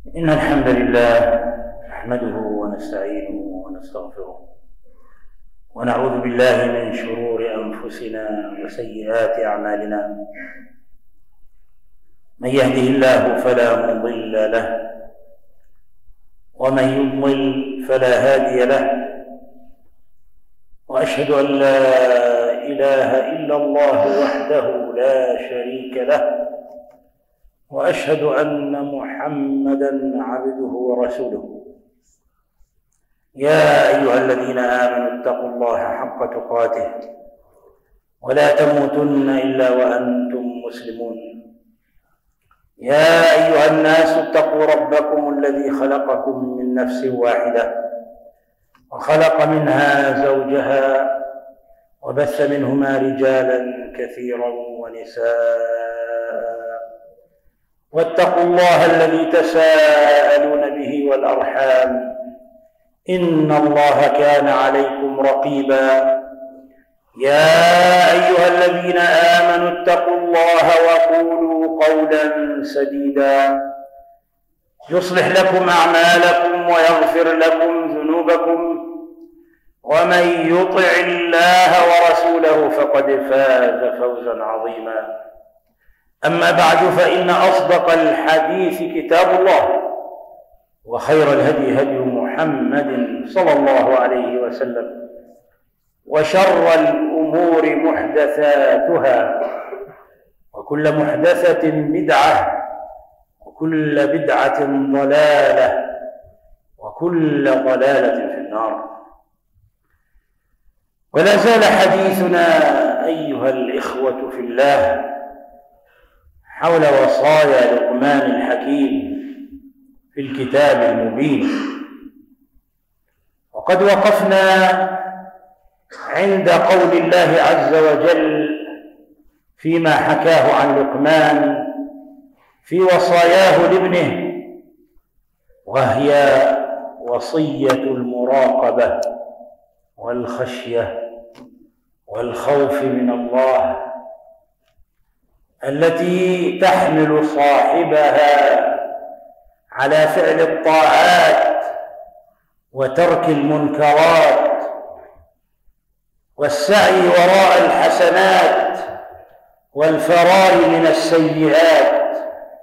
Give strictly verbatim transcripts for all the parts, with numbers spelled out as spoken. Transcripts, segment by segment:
إن الحمد لله نحمده ونستعينه ونستغفره ونعوذ بالله من شرور أنفسنا وسيئات أعمالنا. من يهده الله فلا مضل له ومن يضلل فلا هادي له، وأشهد أن لا إله إلا الله وحده لا شريك له، وأشهد أن محمدًا عبده ورسوله. يا أيها الذين آمنوا اتقوا الله حق تقاته ولا تموتن إلا وأنتم مسلمون. يا أيها الناس اتقوا ربكم الذي خلقكم من نفس واحدة وخلق منها زوجها وبث منهما رجالا كثيرا ونساء، واتقوا الله الذي تساءلون به والأرحام إن الله كان عليكم رقيبا. يا أيها الذين آمنوا اتقوا الله وقولوا قولا سديدا يصلح لكم أعمالكم ويغفر لكم ذنوبكم، ومن يطع الله ورسوله فقد فاز فوزا عظيما. أما بعد، فإن أصدق الحديث كتاب الله، وخير الهدي هدي محمد صلى الله عليه وسلم، وشر الأمور محدثاتها، وكل محدثة بدعة، وكل بدعة ضلالة، وكل ضلالة في النار. ولا زال حديثنا أيها الإخوة في الله حول وصايا لقمان الحكيم في الكتاب المبين، وقد وقفنا عند قول الله عز وجل فيما حكاه عن لقمان في وصاياه لابنه، وهي وصية المراقبة والخشية والخوف من الله، التي تحمل صاحبها على فعل الطاعات وترك المنكرات والسعي وراء الحسنات والفرار من السيئات،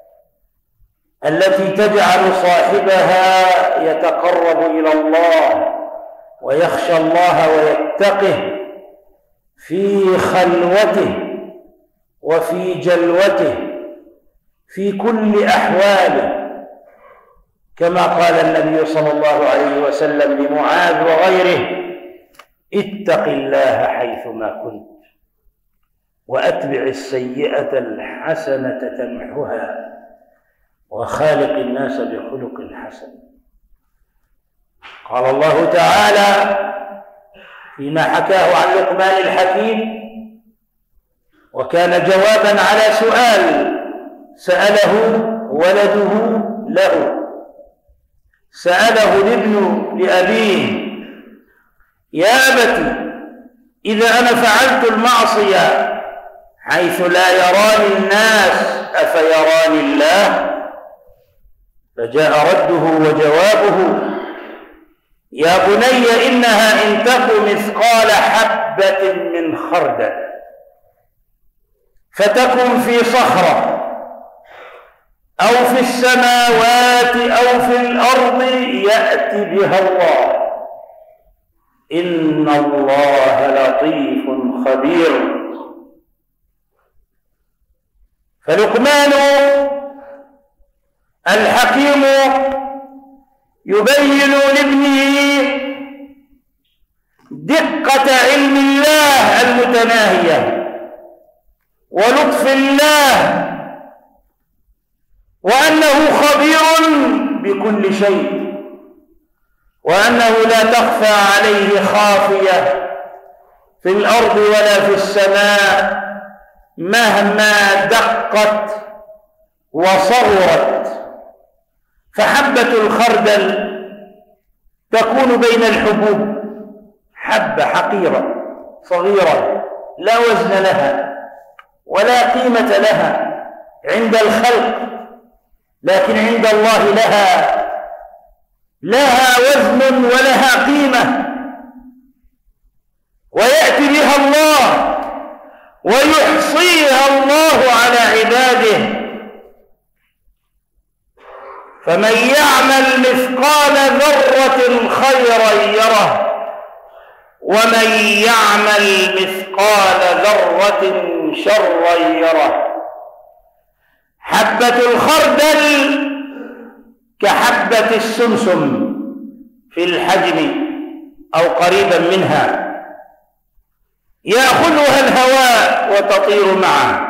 التي تجعل صاحبها يتقرب إلى الله ويخشى الله ويتقه في خلوته وفي جلوته في كل أحواله، كما قال النبي صلى الله عليه وسلم لمعاذ وغيره: اتق الله حيثما كنت وأتبع السيئة الحسنة تمحها وخالق الناس بخلق حسن. قال الله تعالى فيما حكاه عن لقمان الحكيم، وكان جوابا على سؤال سأله ولده له، سأله الابن لأبيه: يا أبت، إذا أنا فعلت المعصية حيث لا يراني الناس أفيراني الله؟ فجاء رده وجوابه: يا بني إنها إن تك مثقال حبة من خردل فتكن في صخرة أو في السماوات أو في الأرض يأتي بها الله، إن الله لطيف خبير. فلقمان الحكيم يبين لابنه دقة علم الله المتناهية ولطف الله، وأنه خبير بكل شيء، وأنه لا تخفى عليه خافية في الأرض ولا في السماء مهما دقت وصغرت. فحبة الخردل تكون بين الحبوب، حبة حقيرة صغيرة لا وزن لها ولا قيمة لها عند الخلق، لكن عند الله لها لها وزن ولها قيمة، ويأتي بها الله ويحصيها الله على عباده. فمن يعمل مثقال ذرة خيرا يره، ومن يعمل مثقال ذرة شرا يره. حبة الخردل كحبة السمسم في الحجم أو قريبا منها، يأخذها الهواء وتطير معه،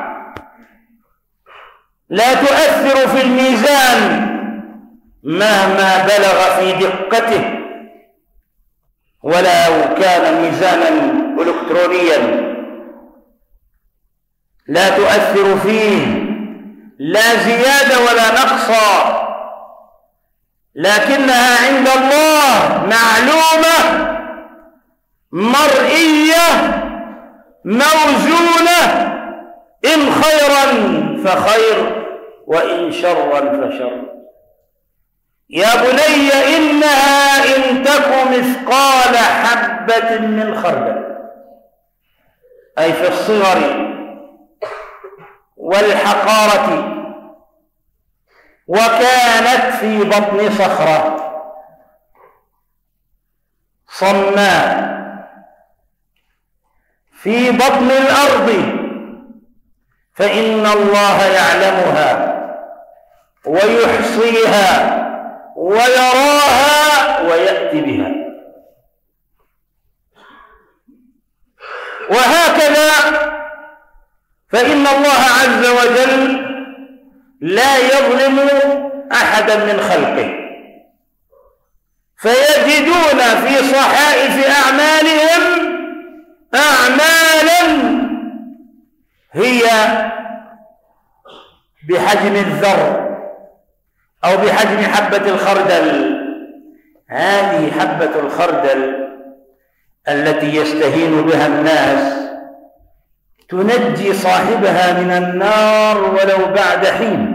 لا تؤثر في الميزان مهما بلغ في دقته، ولو كان ميزانا إلكترونيا لا تؤثر فيه لا زيادة ولا نقصا، لكنها عند الله معلومة مرئية موزونة، إن خيرا فخير وإن شرا فشر. يا بني إنها إن تك مثقال حبة من خردل، أي في الصغر والحقارة، وكانت في بطن صخرة صماء في بطن الأرض، فإن الله يعلمها ويحصيها ويراها ويأتي بها. وهكذا فإن الله عز وجل لا يظلم أحدا من خلقه، فيجدون في صحائف أعمالهم أعمالا هي بحجم الذر أو بحجم حبة الخردل. هذه حبة الخردل التي يستهين بها الناس تنجي صاحبها من النار ولو بعد حين.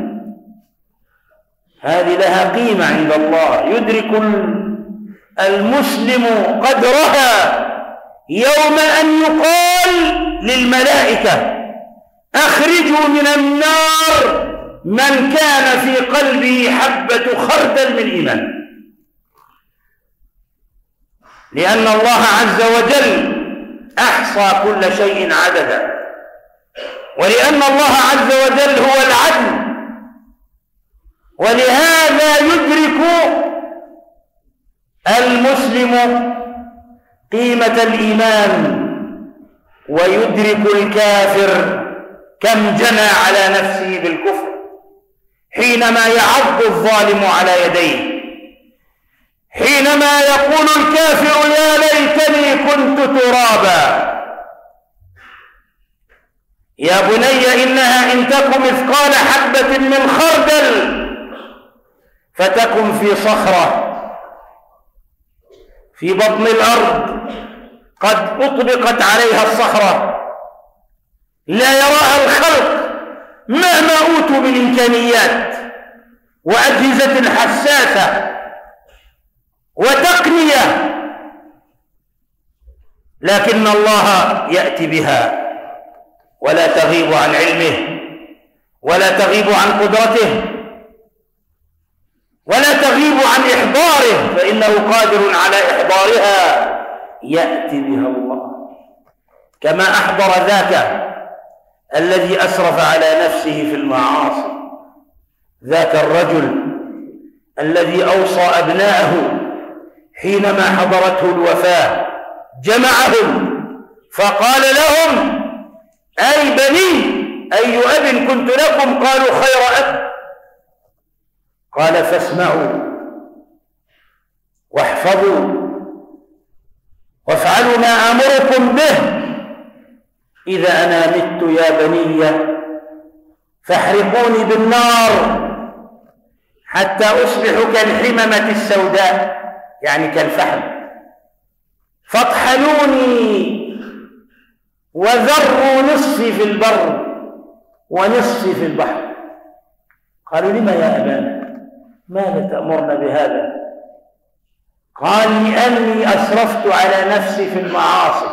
هذه لها قيمة عند الله، يدرك المسلم قدرها يوم أن يقال للملائكة أخرجوا من النار من كان في قلبه حبة خردل من إيمان، لأن الله عز وجل أحصى كل شيء عددا، ولأن الله عز وجل هو العدل، ولهذا يدرك المسلم قيمة الإيمان، ويدرك الكافر كم جنى على نفسه بالكفر حينما يعض الظالم على يديه، حينما يقول الكافر يا ليتني كنت ترابا. يا بني إنها إن تك مثقال حبة من خردل فتكن في صخرة في بطن الأرض قد أطبقت عليها الصخرة، لا يراها الخلق مهما أوتوا من إمكانيات وأجهزة حساسة وتقنية، لكن الله يأتي بها ولا تغيب عن علمه ولا تغيب عن قدرته ولا تغيب عن إحضاره، فإنه قادر على إحضارها. يأتي بها الله كما أحضر ذاك الذي أسرف على نفسه في المعاصي، ذاك الرجل الذي أوصى أبناءه حينما حضرته الوفاة، جمعهم فقال لهم أي بني أي أب كنت لكم؟ قالوا خير أب. قال فاسمعوا واحفظوا وافعلوا ما آمركم به، إذا أنا مت يا بني فاحرقوني بالنار حتى أصبح كالحممة السوداء، يعني كالفحم، فاطحنوني وذروا نصفي في البر ونصفي في البحر. قالوا: لما يا أبانا؟ ماذا تأمرنا بهذا؟ قال: لأني أسرفت على نفسي في المعاصي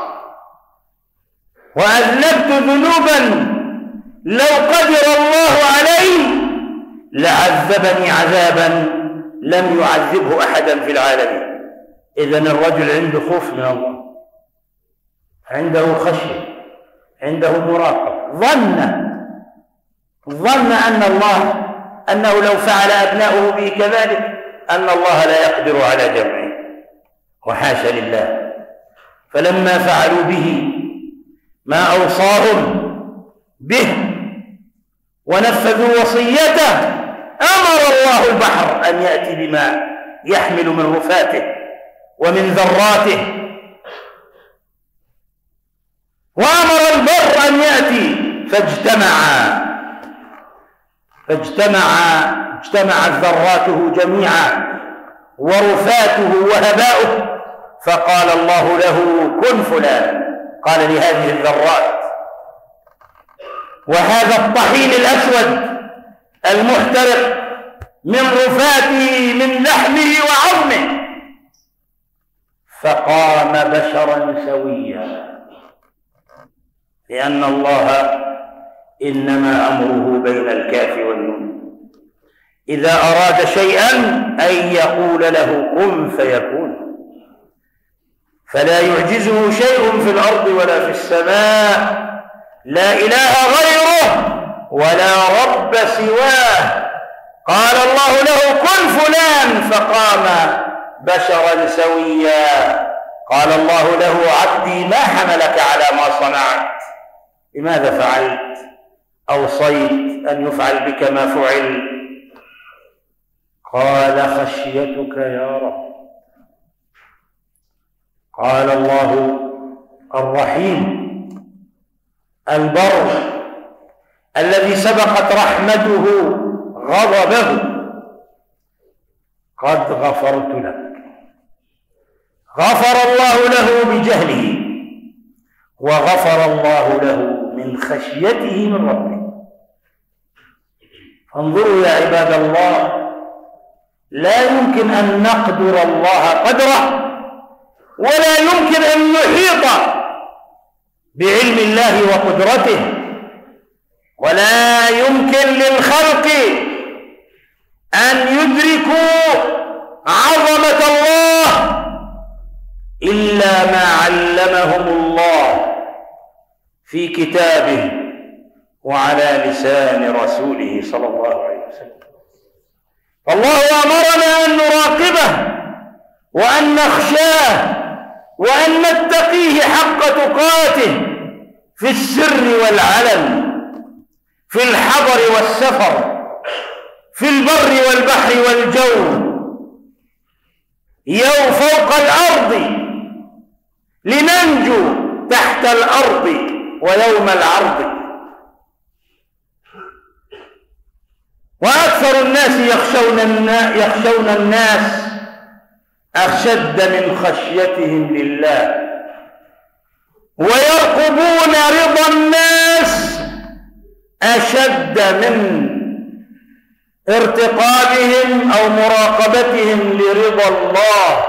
وأذنبت ذنوبا لو قدر الله علي لعذبني عذابا لم يعذبه أحدا في العالمين. إذن الرجل عنده خوف من الله، عنده خشية، عنده مراقبة، ظن ظن أن الله أنه لو فعل أبناؤه به كذلك أن الله لا يقدر على جمعه، وحاشا لله. فلما فعلوا به ما أوصاهم به ونفذوا وصيته أمر الله البحر أن يأتي بماء يحمل من رفاته ومن ذراته، وأمر البر أن يأتي فاجتمعا فاجتمعا اجتمعت ذراته جميعا ورفاته وهباؤه، فقال الله له: كن فلان. قال لهذه الذرات وهذا الطحين الأسود المحترق من رفاته من لحمه وعظمه، فقام بشرا سويا، لأن الله إنما أمره بين الكاف والنون، إذا أراد شيئا أن يقول له كن فيكون، فلا يعجزه شيء في الأرض ولا في السماء، لا إله غيره ولا رب سواه. قال الله له: كن فلان، فقام بشرا سويا. قال الله له: عبدي ما حملك على ما صنعت؟ لماذا فعلت؟ أوصيت أن يفعل بك ما فعل. قال: خشيتك يا رب. قال الله الرحيم البر الذي سبقت رحمته غضبه: قد غفرت لك. غفر الله له بجهله، وغفر الله له من خشيته من ربه. انظروا يا عباد الله، لا يمكن أن نقدر الله قدره، ولا يمكن أن نحيط بعلم الله وقدرته، ولا يمكن للخلق أن يدركوا عظمة الله إلا ما علمهم الله في كتابه وعلى لسان رسوله صلى الله عليه وسلم. الله أمرنا أن نراقبه وأن نخشاه وأن نتقيه حق تقاته في السر والعلن، في الحضر والسفر، في البر والبحر والجو، يوم فوق الأرض لننجو تحت الأرض ويوم العرض. وأكثر الناس يخشون يخشون الناس أشد من خشيتهم لله، ويرقبون رضا الناس أشد من ارتقابهم أو مراقبتهم لرضا الله.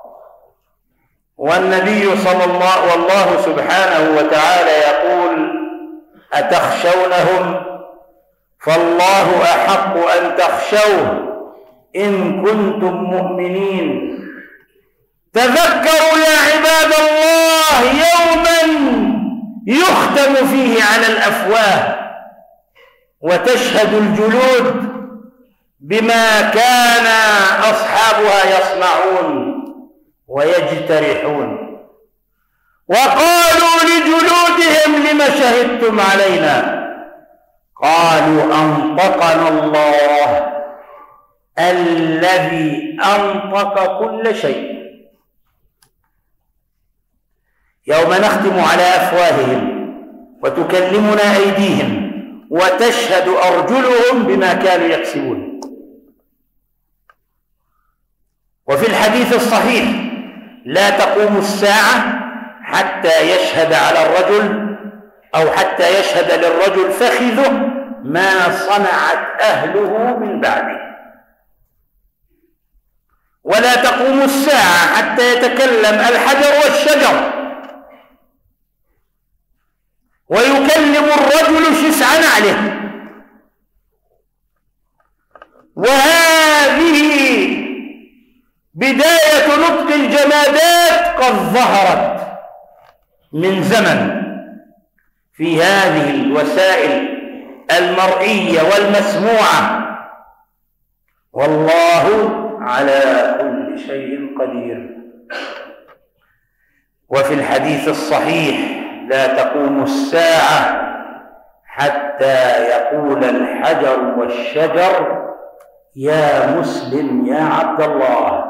والنبي صلى الله والله سبحانه وتعالى يقول: أتخشونهم؟ فالله أحق أن تخشوه إن كنتم مؤمنين. تذكروا يا عباد الله يوما يختم فيه على الأفواه وتشهد الجلود بما كان أصحابها يصنعون ويجترحون. وقالوا لجلودهم: لم شهدتم علينا؟ قالوا: أنطقنا الله الذي أنطق كل شيء. يوم نختم على أفواههم وتكلمنا أيديهم وتشهد أرجلهم بما كانوا يكسبون. وفي الحديث الصحيح: لا تقوم الساعة حتى يشهد على الرجل أو حتى يشهد للرجل فخذه ما صنعت أهله من بعده. ولا تقوم الساعة حتى يتكلم الحجر والشجر ويكلم الرجل شسع نعله. وهذه بداية نطق الجمادات قد ظهرت من زمن في هذه الوسائل المرئية والمسموعة، والله على كل شيء قدير. وفي الحديث الصحيح: لا تقوم الساعة حتى يقول الحجر والشجر يا مسلم يا عبد الله.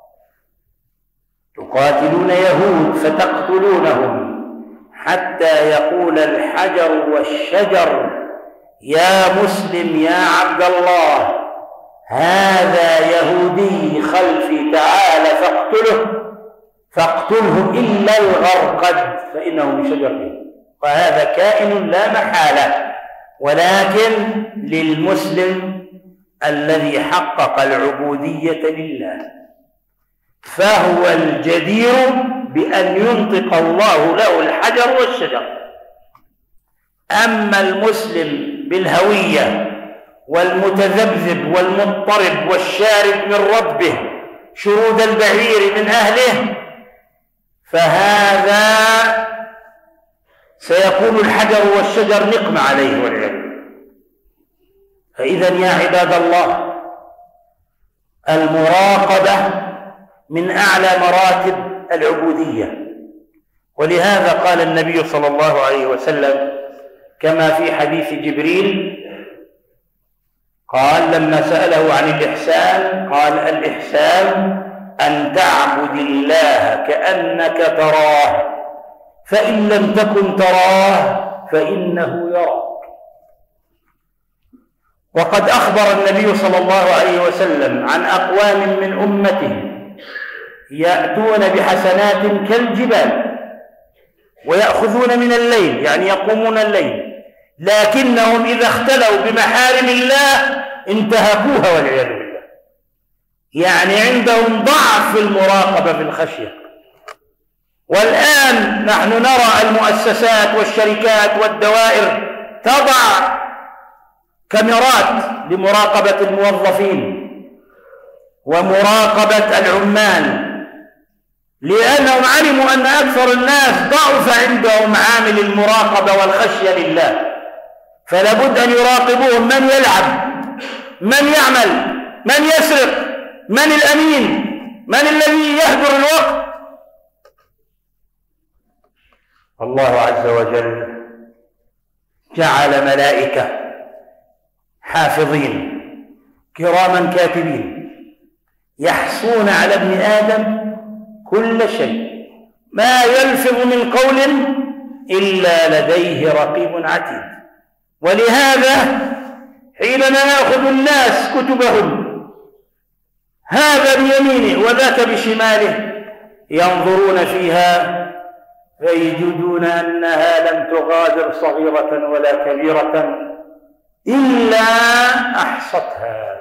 تقاتلون يهود فتقتلونهم حتى يقول الحجر والشجر يا مسلم يا عبد الله، هذا يهودي خلفي تعال فاقتله فاقتله إلا الغرقد فإنه من شجره. وهذا كائن لا محالة، ولكن للمسلم الذي حقق العبودية لله فهو الجدير بأن ينطق الله له الحجر والشجر. أما المسلم بالهوية والمتذبذب والمضطرب والشارد من ربه شرود البعير من أهله، فهذا سيكون الحجر والشجر نقمة عليه والعياذ بالله. فإذا يا عباد الله، المراقبة من أعلى مراتب العبودية. ولهذا قال النبي صلى الله عليه وسلم كما في حديث جبريل، قال لما سأله عن الإحسان قال: الإحسان أن تعبد الله كأنك تراه، فإن لم تكن تراه فإنه يراك. وقد أخبر النبي صلى الله عليه وسلم عن أقوام من أمته يأتون بحسنات كالجبال ويأخذون من الليل، يعني يقومون الليل، لكنهم إذا اختلوا بمحارم الله انتهكوها والعياذ بالله. يعني عندهم ضعف في المراقبة في الخشية. والآن نحن نرى المؤسسات والشركات والدوائر تضع كاميرات لمراقبة الموظفين ومراقبة العمال، لأنهم علموا أن أكثر الناس ضعف عندهم عامل المراقبة والخشية لله، فلا بد أن يراقبوهم: من يلعب، من يعمل، من يسرق، من الأمين، من الذي يهدر الوقت. الله عز وجل جعل ملائكة حافظين كراما كاتبين يحصون على ابن آدم كل شيء، ما يلفظ من قول إلا لديه رقيب عتيد. ولهذا حينما يأخذ الناس كتبهم هذا بيمينه وذاك بشماله ينظرون فيها فيجدون أنها لم تغادر صغيرة ولا كبيرة إلا أحصتها.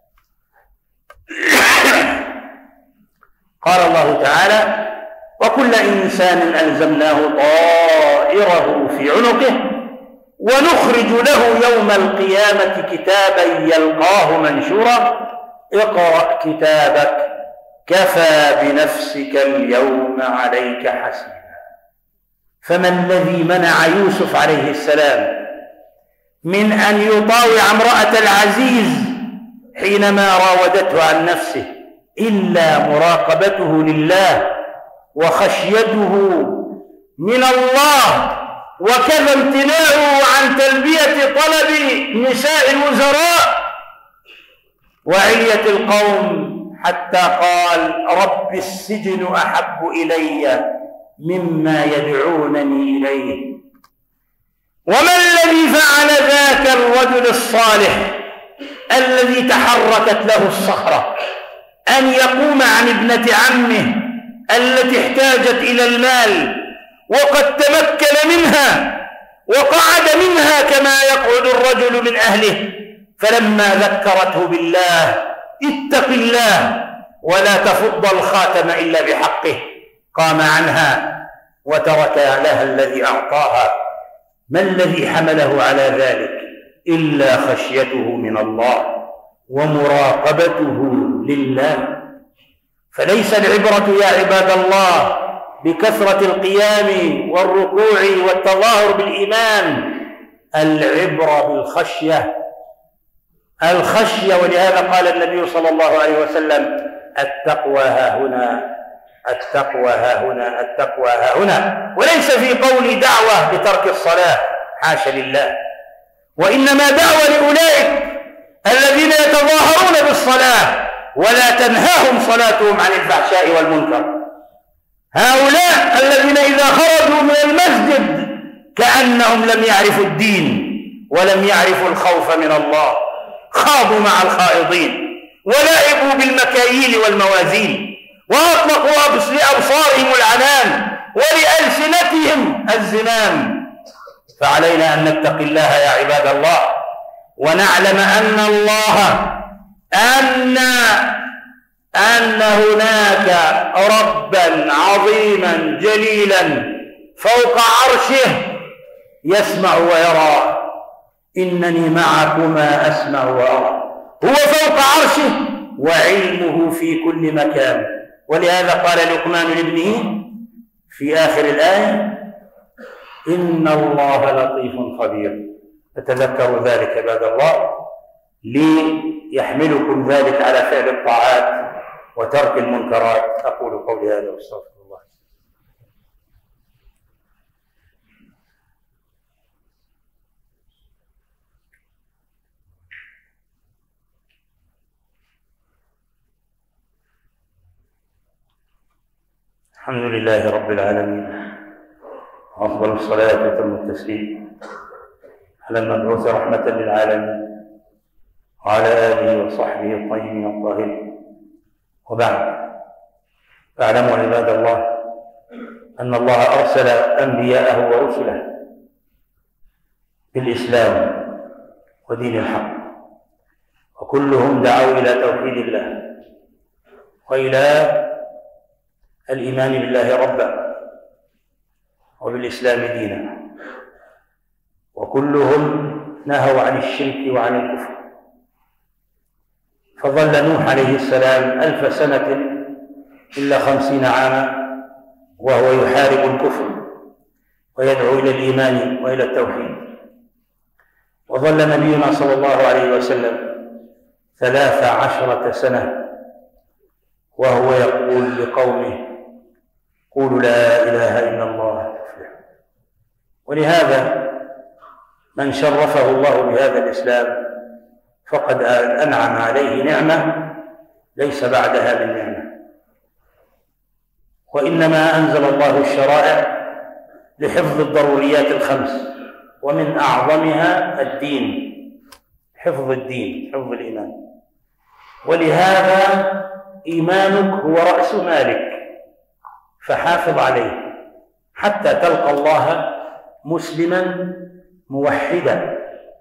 قال الله تعالى: وكل إنسان ألزمناه طائره في عنقه ونخرج له يوم القيامة كتابا يلقاه منشورا اقرأ كتابك كفى بنفسك اليوم عليك حسيبا. فما الذي منع يوسف عليه السلام من أن يطاوع امرأة العزيز حينما راودته عن نفسه إلا مراقبته لله وخشيته من الله، وكذا امتناعه عن تلبية طلب نساء الوزراء وعلية القوم، حتى قال: رب السجن أحب إلي مما يدعونني إليه. وما الذي فعل ذاك الرجل الصالح الذي تحركت له الصخرة أن يقوم عن ابنة عمه التي احتاجت إلى المال وقد تمكن منها وقعد منها كما يقعد الرجل من أهله، فلما ذكرته بالله اتق الله ولا تفض الخاتم إلا بحقه قام عنها وترك لها الذي أعطاها. ما الذي حمله على ذلك إلا خشيته من الله ومراقبته لله. فليس العبرة يا عباد الله بكثرة القيام والركوع والتظاهر بالإيمان، العبرة بالخشية الخشية ولهذا قال النبي صلى الله عليه وسلم التقوى ها هنا التقوى ها هنا التقوى ها هنا، وليس في قول دعوة بترك الصلاة حاشا لله، وإنما دعوة لأولئك الذين يتظاهرون بالصلاة ولا تنهاهم صلاتهم عن الفحشاء والمنكر. هؤلاء الذين إذا خرجوا من المسجد كأنهم لم يعرفوا الدين ولم يعرفوا الخوف من الله، خاضوا مع الخائضين ولعبوا بالمكاييل والموازين وأطلقوا لأبصارهم العنان ولألسنتهم الزنان. فعلينا أن نتقي الله يا عباد الله ونعلم أن الله أن أن هناك ربا عظيما جليلا فوق عرشه يسمع ويرى. إنني معكما أسمع وأرى. هو فوق عرشه وعلمه في كل مكان. ولهذا قال لقمان لابنه في آخر الآية إن الله لطيف خبير. فتذكروا ذلك عباد الله ليحملكم ذلك على فعل الطاعات وترك المنكرات. أقول قولي هذا واستغفر الله. الحمد لله رب العالمين، وأفضل الصلاة وتم التسليم على المبعوث رحمة للعالمين وعلى آله وصحبه الطيبين الطاهرين. وبعد، فاعلموا عباد الله أن الله أرسل أنبياءه ورسله بالإسلام ودين الحق، وكلهم دعوا إلى توحيد الله وإلى الإيمان بالله ربا وبالإسلام دينا، وكلهم نهوا عن الشرك وعن الكفر. فظل نوح عليه السلام ألف سنة إلا خمسين عاما وهو يحارب الكفر ويدعو إلى الإيمان وإلى التوحيد. وظل نبينا صلى الله عليه وسلم ثلاث عشرة سنة وهو يقول لقومه قولوا لا إله إلا الله تفلحوا. ولهذا من شرفه الله بهذا الإسلام فقد أنعم عليه نعمة ليس بعدها من نعمة. وإنما أنزل الله الشرائع لحفظ الضروريات الخمس، ومن أعظمها الدين، حفظ الدين، حفظ الإيمان. ولهذا إيمانك هو رأس مالك، فحافظ عليه حتى تلقى الله مسلما موحدا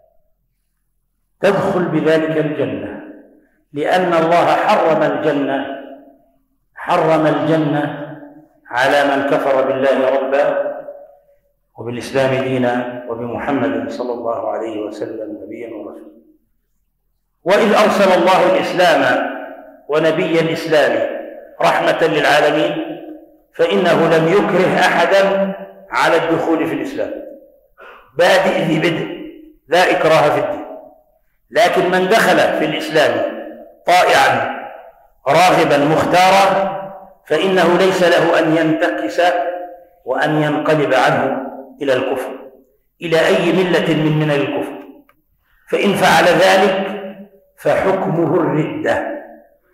تدخل بذلك الجنة، لأن الله حرم الجنة حرم الجنة على من كفر بالله ربا وبالإسلام دينا وبمحمد صلى الله عليه وسلم نبيا ورسولا. وإذ أرسل الله الإسلام ونبي الإسلام رحمة للعالمين فإنه لم يكره أحدا على الدخول في الإسلام، بادئ ذي بدء لا إكراه في الدين. لكن من دخل في الإسلام طائعا راغبا مختارا فإنه ليس له أن ينتكس وأن ينقلب عنه إلى الكفر، إلى أي ملة من من الكفر. فإن فعل ذلك فحكمه الردة.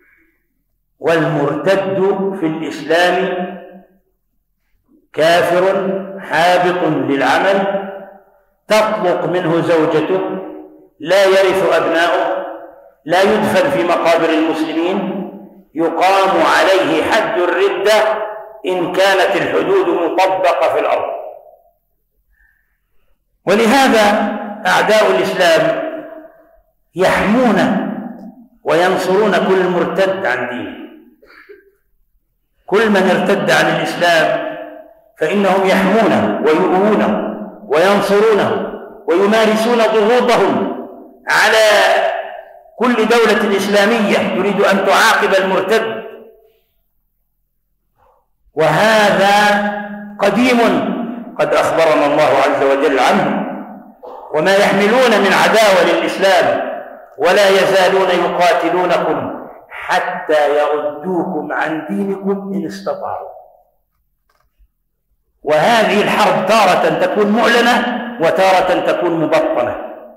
والمرتد في الإسلام كافر حابط للعمل، تطلق منه زوجته، لا يرث أبناؤه، لا يدفن في مقابر المسلمين، يقام عليه حد الردة إن كانت الحدود مطبقة في الأرض. ولهذا أعداء الإسلام يحمون وينصرون كل مرتد عن دينه. كل من ارتد عن الإسلام فإنهم يحمونه ويؤوونه وينصرونه ويمارسون ضغوطهم على كل دولة إسلامية تريد أن تعاقب المرتد. وهذا قديم قد أخبرنا الله عز وجل عنه، وما يحملون من عداوة للإسلام ولا يزالون يقاتلونكم حتى يردوكم عن دينكم إن استطاعوا. وهذه الحرب تارة تكون معلنة وتارة تكون مبطنة،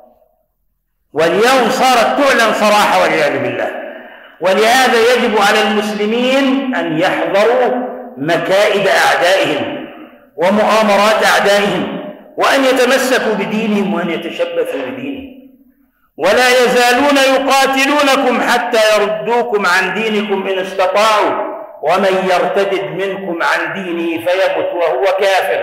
واليوم صارت تعلن صراحة والعياذ بالله. ولهذا يجب على المسلمين أن يحذروا مكائد أعدائهم ومؤامرات أعدائهم، وأن يتمسكوا بدينهم وأن يتشبثوا بدينهم، ولا يزالون يقاتلونكم حتى يردوكم عن دينكم إن استطاعوا، ومن يرتد منكم عن دينه فيمت وهو كافر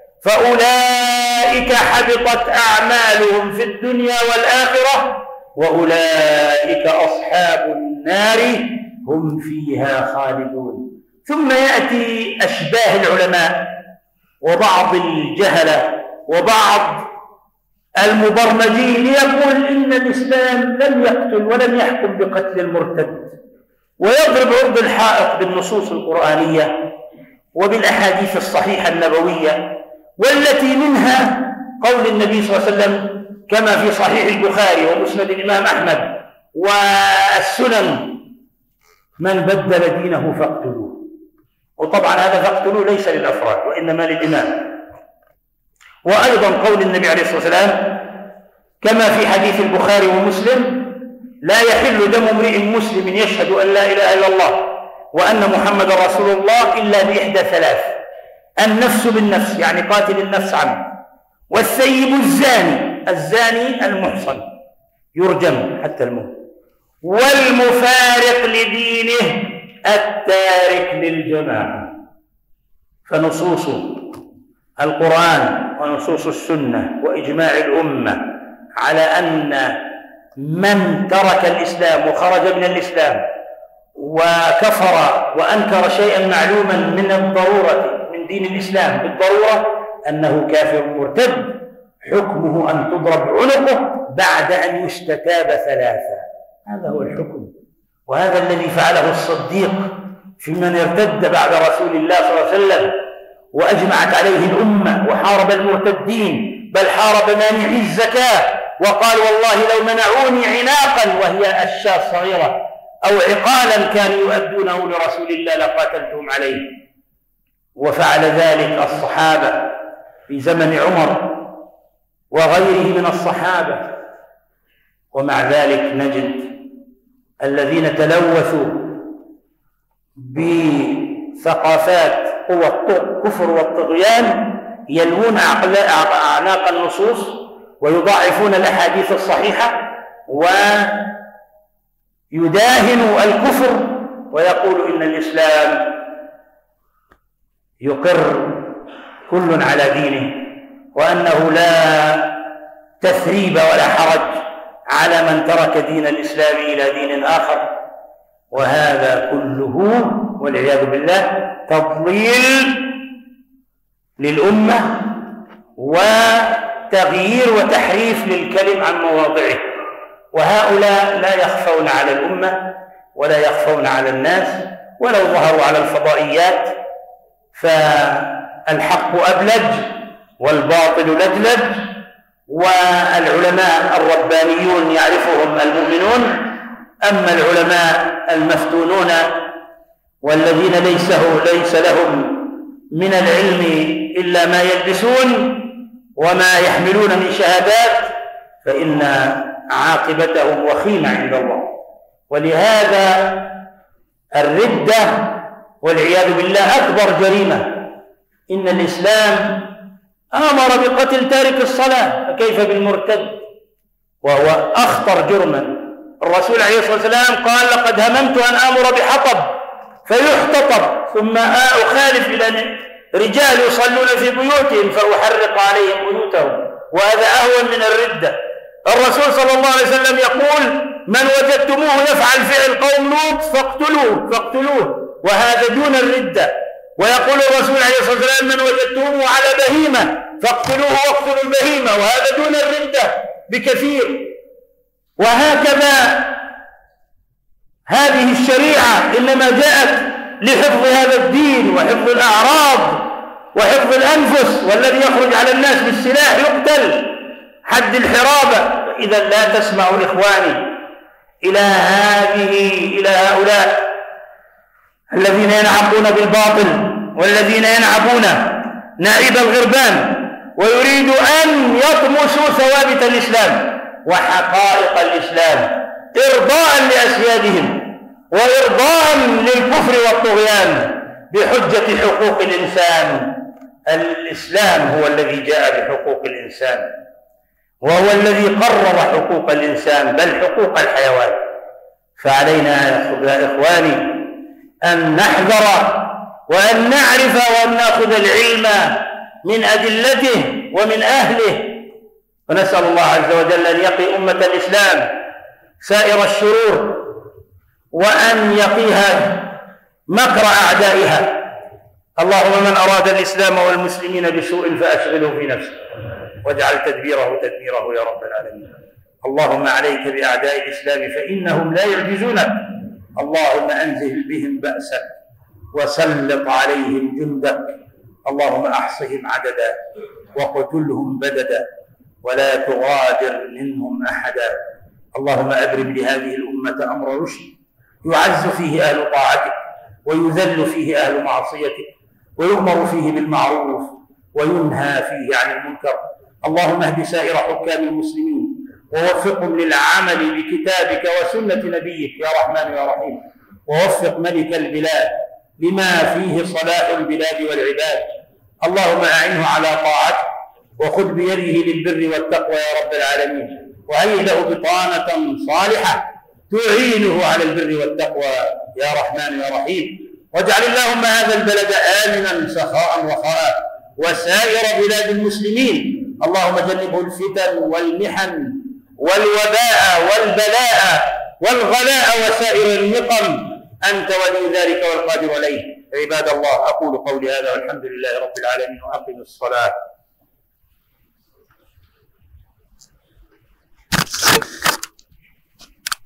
فأولئك حبطت أعمالهم في الدنيا والآخرة وأولئك أصحاب النار هم فيها خالدون. ثم يأتي أشباه العلماء وبعض الجهلة وبعض المبرمجين يقول إن الإسلام لم يقتل ولم يحكم بقتل المرتد، ويضرب عرض الحائط بالنصوص القرآنية وبالأحاديث الصحيحة النبوية، والتي منها قول النبي صلى الله عليه وسلم كما في صحيح البخاري ومسند الإمام أحمد والسنن: من بدل دينه فاقتلوه. وطبعا هذا فاقتلوه ليس للأفراد وإنما للإمام. وأيضا قول النبي عليه الصلاة والسلام كما في حديث البخاري ومسلم: لا يحل دم امرئ مسلم يشهد أن لا إله إلا الله وأن محمد رسول الله إلا بإحدى ثلاث: النفس بالنفس، يعني قاتل النفس عنه، والثيب الزاني، الزاني المحصن يرجم حتى الموت، والمفارق لدينه التارك للجماعة. فنصوص القرآن ونصوص السنة وإجماع الأمة على أن من ترك الإسلام وخرج من الإسلام وكفر وأنكر شيئا معلوما من الضرورة من دين الإسلام بالضرورة أنه كافر مرتد، حكمه أن تضرب عنقه بعد أن يستتاب ثلاثة. هذا هو الحكم، وهذا الذي فعله الصديق في من ارتد بعد رسول الله صلى الله عليه وسلم وأجمعت عليه الأمة وحارب المرتدين، بل حارب مانعي الزكاة وقال: والله لو منعوني عناقا وهي الشاة الصغيرة أو عقالا كانوا يؤدونه لرسول الله لقاتلتهم عليه. وفعل ذلك الصحابة في زمن عمر وغيره من الصحابة. ومع ذلك نجد الذين تلوثوا بثقافات قوى الكفر والطغيان يلوون أعناق النصوص ويضاعفون الأحاديث الصحيحة ويداهنوا الكفر ويقول إن الإسلام يقر كل على دينه، وأنه لا تثريب ولا حرج على من ترك دين الإسلام إلى دين آخر. وهذا كله والعياذ بالله تضليل للأمة وتغيير وتحريف للكلم عن مواضعه. وهؤلاء لا يخفون على الأمة ولا يخفون على الناس، ولو ظهروا على الفضائيات فالحق أبلج والباطل لجلج، والعلماء الربانيون يعرفهم المؤمنون، أما العلماء المفتونون والذين ليس, ليس لهم من العلم إلا ما يلبسون وما يحملون من شهادات فإن عاقبتهم وخيمة عند الله. ولهذا الردة والعياذ بالله أكبر جريمة. إن الإسلام أمر بقتل تارك الصلاة، فكيف بالمرتد وهو أخطر جرما. الرسول عليه الصلاة والسلام قال: لقد هممت أن آمر بحطب فيحتطب ثم أخالف إلى رجال يصلون في بيوتهم فأحرق عليهم بيوتهم وهذا أهون من الردة. الرسول صلى الله عليه وسلم يقول: من وجدتموه يفعل فعل قوم لوط فاقتلوه فاقتلوه، وهذا دون الردة. ويقول الرسول عليه الصلاة والسلام: من وجدتموه على بهيمة فاقتلوه واقتلوا البهيمة، وهذا دون الردة بكثير. وهكذا هذه الشريعة إنما جاءت لحفظ هذا الدين وحفظ الأعراض وحفظ الأنفس، والذي يخرج على الناس بالسلاح يقتل حد الحرابة. إذا لا تسمعوا إخواني إلى هذه إلى هؤلاء الذين ينعقون بالباطل والذين ينعبون نعيب الغربان ويريدوا أن يطمسوا ثوابت الإسلام وحقائق الإسلام إرضاء لأسيادهم وإرضاء للكفر والطغيان بحجة حقوق الإنسان. الإسلام هو الذي جاء بحقوق الإنسان، وهو الذي قرر حقوق الإنسان بل حقوق الحيوان. فعلينا يا إخواني أن نحذر وأن نعرف وأن نأخذ العلم من أدلته ومن أهله، ونسأل الله عز وجل أن يقي أمة الإسلام سائر الشرور، وأن يقيها مكر أعدائها. اللهم من أراد الإسلام والمسلمين بسوء فأشغله في نفسه واجعل تدبيره تدميره يا رب العالمين. اللهم عليك بأعداء الإسلام فإنهم لا يعجزونك. اللهم أنزل بهم بأسك وسلط عليهم جندك. اللهم أحصهم عددا وقتلهم بددا ولا تغادر منهم أحدا. اللهم أبرم لهذه الأمة أمر رشد يعز فيه أهل طاعتك ويذل فيه أهل معصيتك ويؤمر فيه بالمعروف وينهى فيه عن المنكر. اللهم اهد سائر حكام المسلمين ووفقهم للعمل بكتابك وسنة نبيك يا رحمن يا رحيم. ووفق ملك البلاد لما فيه صلاح البلاد والعباد. اللهم أعنه على طاعتك وخذ بيده للبر والتقوى يا رب العالمين، وهيئ له بطانة صالحة تعينه على البر والتقوى يا رحمن يا رحيم. واجعل اللهم هذا البلد آمنا سخاء رخاء وسائر بلاد المسلمين. اللهم جنبه الفتن والمحن والوباء والبلاء والغلاء وسائر النقم، أنت ولي ذلك والقادر عليه. عباد الله، أقول قولي هذا والحمد لله رب العالمين، وأقم الصلاة.